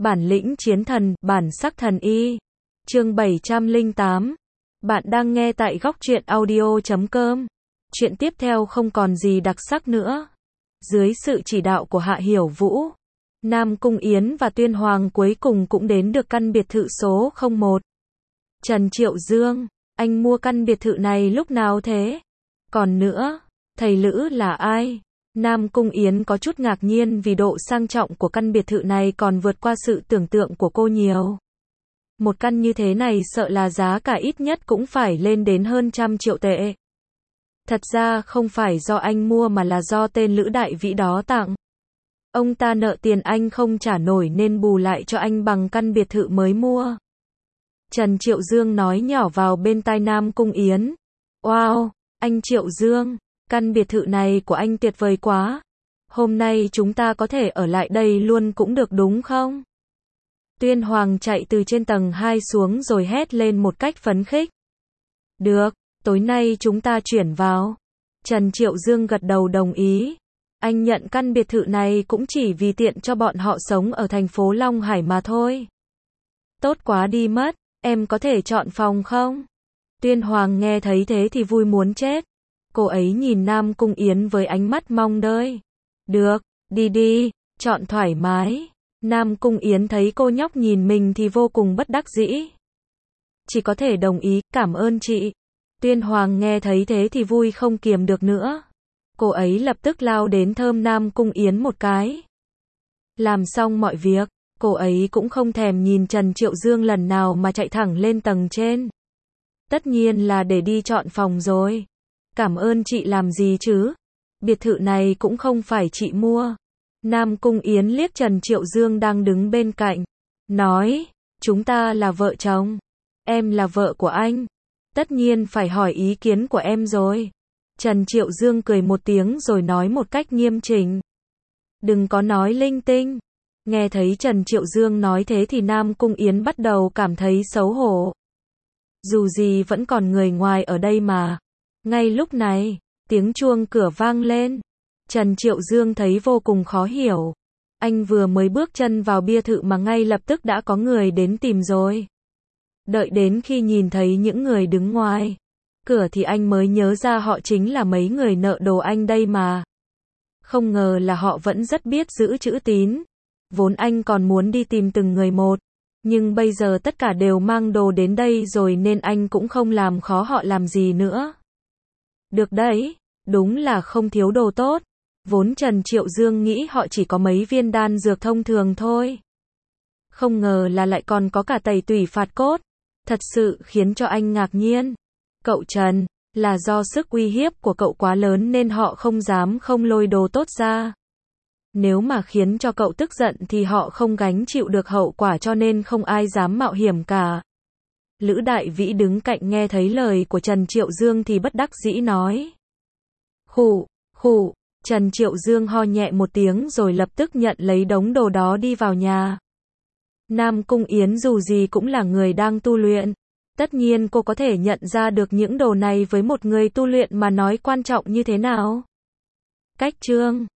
Bản lĩnh chiến thần, bản sắc thần y. Chương 708. Bạn đang nghe tại góc truyện audio.com. Chuyện tiếp theo không còn gì đặc sắc nữa. Dưới sự chỉ đạo của Hạ Hiểu Vũ, Nam Cung Yến và Tuyên Hoàng cuối cùng cũng đến được căn biệt thự số 01. Trần Triệu Dương, anh mua căn biệt thự này lúc nào thế? Còn nữa, thầy Lữ là ai? Nam Cung Yến có chút ngạc nhiên vì độ sang trọng của căn biệt thự này còn vượt qua sự tưởng tượng của cô nhiều. Một căn như thế này sợ là giá cả ít nhất cũng phải lên đến hơn 100 triệu tệ. Thật ra không phải do anh mua mà là do tên Lữ Đại Vĩ đó tặng. Ông ta nợ tiền anh không trả nổi nên bù lại cho anh bằng căn biệt thự mới mua. Trần Triệu Dương nói nhỏ vào bên tai Nam Cung Yến. Wow, anh Triệu Dương, căn biệt thự này của anh tuyệt vời quá. Hôm nay chúng ta có thể ở lại đây luôn cũng được đúng không? Tuyên Hoàng chạy từ trên tầng 2 xuống rồi hét lên một cách phấn khích. Được, tối nay chúng ta chuyển vào. Trần Triệu Dương gật đầu đồng ý. Anh nhận căn biệt thự này cũng chỉ vì tiện cho bọn họ sống ở thành phố Long Hải mà thôi. Tốt quá đi mất, em có thể chọn phòng không? Tuyên Hoàng nghe thấy thế thì vui muốn chết. Cô ấy nhìn Nam Cung Yến với ánh mắt mong đợi. Được, đi đi, chọn thoải mái. Nam Cung Yến thấy cô nhóc nhìn mình thì vô cùng bất đắc dĩ. Chỉ có thể đồng ý, cảm ơn chị. Tuyên Hoàng nghe thấy thế thì vui không kiềm được nữa. Cô ấy lập tức lao đến thơm Nam Cung Yến một cái. Làm xong mọi việc, cô ấy cũng không thèm nhìn Trần Triệu Dương lần nào mà chạy thẳng lên tầng trên. Tất nhiên là để đi chọn phòng rồi. Cảm ơn chị làm gì chứ? Biệt thự này cũng không phải chị mua. Nam Cung Yến liếc Trần Triệu Dương đang đứng bên cạnh. Nói, chúng ta là vợ chồng. Em là vợ của anh. Tất nhiên phải hỏi ý kiến của em rồi. Trần Triệu Dương cười một tiếng rồi nói một cách nghiêm chỉnh. Đừng có nói linh tinh. Nghe thấy Trần Triệu Dương nói thế thì Nam Cung Yến bắt đầu cảm thấy xấu hổ. Dù gì vẫn còn người ngoài ở đây mà. Ngay lúc này, tiếng chuông cửa vang lên. Trần Triệu Dương thấy vô cùng khó hiểu. Anh vừa mới bước chân vào biệt thự mà ngay lập tức đã có người đến tìm rồi. Đợi đến khi nhìn thấy những người đứng ngoài cửa thì anh mới nhớ ra họ chính là mấy người nợ đồ anh đây mà. Không ngờ là họ vẫn rất biết giữ chữ tín. Vốn anh còn muốn đi tìm từng người một. Nhưng bây giờ tất cả đều mang đồ đến đây rồi nên anh cũng không làm khó họ làm gì nữa. Được đấy, đúng là không thiếu đồ tốt. Vốn Trần Triệu Dương nghĩ họ chỉ có mấy viên đan dược thông thường thôi. Không ngờ là lại còn có cả tẩy tủy phạt cốt. Thật sự khiến cho anh ngạc nhiên. Cậu Trần, là do sức uy hiếp của cậu quá lớn nên họ không dám không lôi đồ tốt ra. Nếu mà khiến cho cậu tức giận thì họ không gánh chịu được hậu quả cho nên không ai dám mạo hiểm cả. Lữ Đại Vĩ đứng cạnh nghe thấy lời của Trần Triệu Dương thì bất đắc dĩ nói. Khụ, khụ, Trần Triệu Dương ho nhẹ một tiếng rồi lập tức nhận lấy đống đồ đó đi vào nhà. Nam Cung Yến dù gì cũng là người đang tu luyện. Tất nhiên cô có thể nhận ra được những đồ này với một người tu luyện mà nói quan trọng như thế nào. Cách chương